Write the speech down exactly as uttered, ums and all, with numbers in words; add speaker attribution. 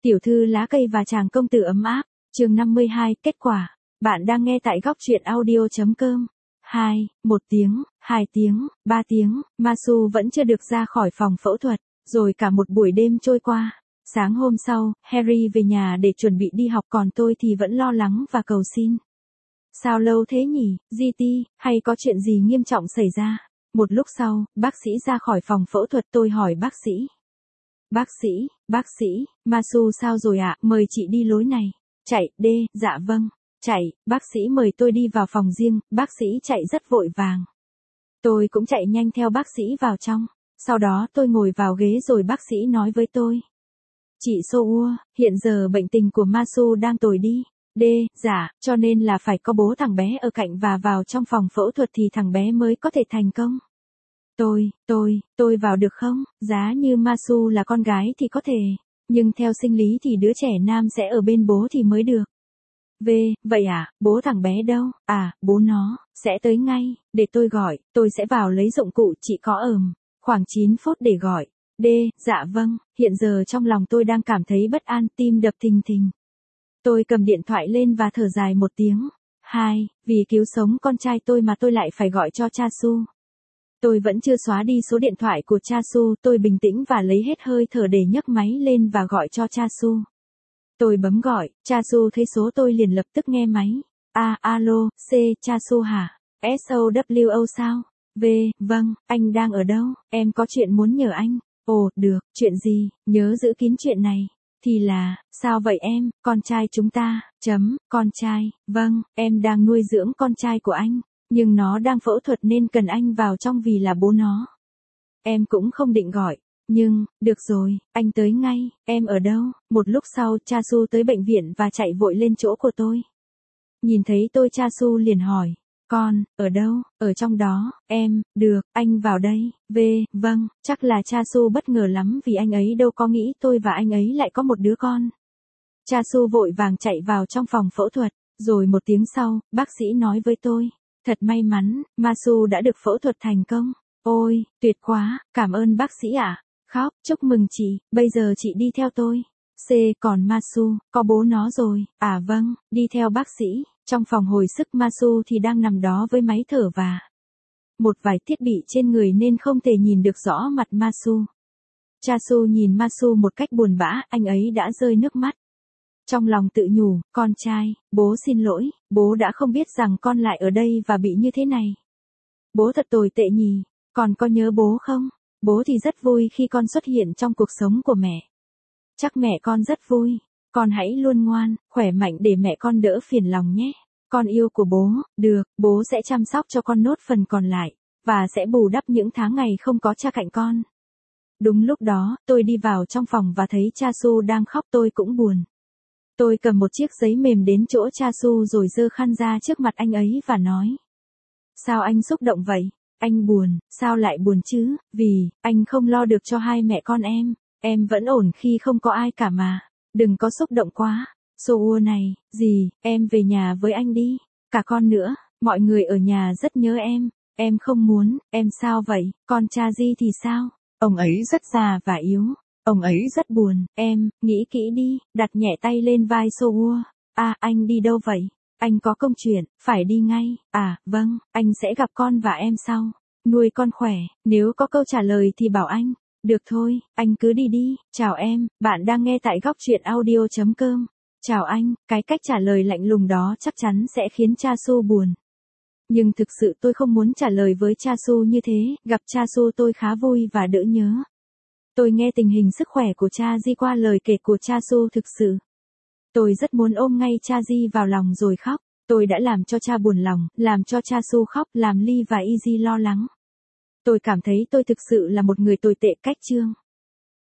Speaker 1: Tiểu thư lá cây và chàng công tử ấm áp, chương năm mươi hai, kết quả. Bạn đang nghe tại góc truyện audio.com. hai, một tiếng, hai tiếng, ba tiếng, Masu vẫn chưa được ra khỏi phòng phẫu thuật, rồi cả một buổi đêm trôi qua. Sáng hôm sau, Harry về nhà để chuẩn bị đi học, còn tôi thì vẫn lo lắng và cầu xin. Sao lâu thế nhỉ, giê tê, hay có chuyện gì nghiêm trọng xảy ra? Một lúc sau, bác sĩ ra khỏi phòng phẫu thuật, tôi hỏi bác sĩ. Bác sĩ, bác sĩ, Masu sao rồi ạ, mời chị đi lối này. Chạy, đê, dạ vâng. Chạy, bác sĩ mời tôi đi vào phòng riêng, bác sĩ chạy rất vội vàng. Tôi cũng chạy nhanh theo bác sĩ vào trong. Sau đó tôi ngồi vào ghế rồi bác sĩ nói với tôi. Chị Soua, hiện giờ bệnh tình của Masu đang tồi đi. Đê, dạ, cho nên là phải có bố thằng bé ở cạnh và vào trong phòng phẫu thuật thì thằng bé mới có thể thành công. Tôi, tôi, tôi vào được không? Giá như Masu là con gái thì có thể, nhưng theo sinh lý thì đứa trẻ nam sẽ ở bên bố thì mới được. V, vậy à, bố thằng bé đâu? À, bố nó, sẽ tới ngay, để tôi gọi, tôi sẽ vào lấy dụng cụ, chị có ờm, khoảng chín phút để gọi. D, dạ vâng, hiện giờ trong lòng tôi đang cảm thấy bất an, tim đập thình thình. Tôi cầm điện thoại lên và thở dài một tiếng. Hai, vì cứu sống con trai tôi mà tôi lại phải gọi cho cha Su. Tôi vẫn chưa xóa đi số điện thoại của cha Su, tôi bình tĩnh và lấy hết hơi thở để nhấc máy lên và gọi cho cha Su. Tôi bấm gọi, cha Su thấy số tôi liền lập tức nghe máy. A, alo, C, cha Su hả? S O W O sao? V, vâng, anh đang ở đâu? Em có chuyện muốn nhờ anh. Ồ, được, chuyện gì? Nhớ giữ kín chuyện này. Thì là, sao vậy em, con trai chúng ta, chấm, con trai, vâng, em đang nuôi dưỡng con trai của anh, nhưng nó đang phẫu thuật nên cần anh vào trong vì là bố nó. Em cũng không định gọi, nhưng, được rồi, anh tới ngay, em ở đâu? Một lúc sau, cha Su tới bệnh viện và chạy vội lên chỗ của tôi. Nhìn thấy tôi, cha Su liền hỏi. Con, ở đâu? Ở trong đó, em, được, anh vào đây. V, vâng, chắc là cha Su bất ngờ lắm vì anh ấy đâu có nghĩ tôi và anh ấy lại có một đứa con. Cha Su vội vàng chạy vào trong phòng phẫu thuật, rồi một tiếng sau, bác sĩ nói với tôi. Thật may mắn, Masu đã được phẫu thuật thành công. Ôi, tuyệt quá, cảm ơn bác sĩ ạ. À. Khóc, chúc mừng chị, bây giờ chị đi theo tôi. C, còn Masu, có bố nó rồi. À vâng, đi theo bác sĩ. Trong phòng hồi sức, Masu thì đang nằm đó với máy thở và một vài thiết bị trên người nên không thể nhìn được rõ mặt Masu. Cha Su nhìn Masu một cách buồn bã, anh ấy đã rơi nước mắt. Trong lòng tự nhủ, con trai, bố xin lỗi, bố đã không biết rằng con lại ở đây và bị như thế này. Bố thật tồi tệ nhỉ, con có nhớ bố không? Bố thì rất vui khi con xuất hiện trong cuộc sống của mẹ. Chắc mẹ con rất vui. Con hãy luôn ngoan, khỏe mạnh để mẹ con đỡ phiền lòng nhé. Con yêu của bố, được, bố sẽ chăm sóc cho con nốt phần còn lại, và sẽ bù đắp những tháng ngày không có cha cạnh con. Đúng lúc đó, tôi đi vào trong phòng và thấy cha Su đang khóc, tôi cũng buồn. Tôi cầm một chiếc giấy mềm đến chỗ cha Su rồi giơ khăn ra trước mặt anh ấy và nói. Sao anh xúc động vậy? Anh buồn, sao lại buồn chứ? Vì, anh không lo được cho hai mẹ con em. Em vẫn ổn khi không có ai cả mà. Đừng có xúc động quá. Soua này, gì, em về nhà với anh đi. Cả con nữa, mọi người ở nhà rất nhớ em. Em không muốn, em sao vậy? Con cha Di thì sao? Ông ấy rất già và yếu. Ông ấy rất buồn. Em, nghĩ kỹ đi, đặt nhẹ tay lên vai Soua. À, anh đi đâu vậy? Anh có công chuyện, phải đi ngay. À, vâng, anh sẽ gặp con và em sau. Nuôi con khỏe, nếu có câu trả lời thì bảo anh. Được thôi, anh cứ đi đi. Chào em, bạn đang nghe tại góc truyện audio.com. Chào anh, cái cách trả lời lạnh lùng đó chắc chắn sẽ khiến cha Su buồn. Nhưng thực sự tôi không muốn trả lời với cha Su như thế, gặp cha Su tôi khá vui và đỡ nhớ. Tôi nghe tình hình sức khỏe của cha Di qua lời kể của cha Su thực sự. Tôi rất muốn ôm ngay cha Di vào lòng rồi khóc. Tôi đã làm cho cha buồn lòng, làm cho cha Su khóc, làm Ly và Easy lo lắng. Tôi cảm thấy tôi thực sự là một người tồi tệ cách chương.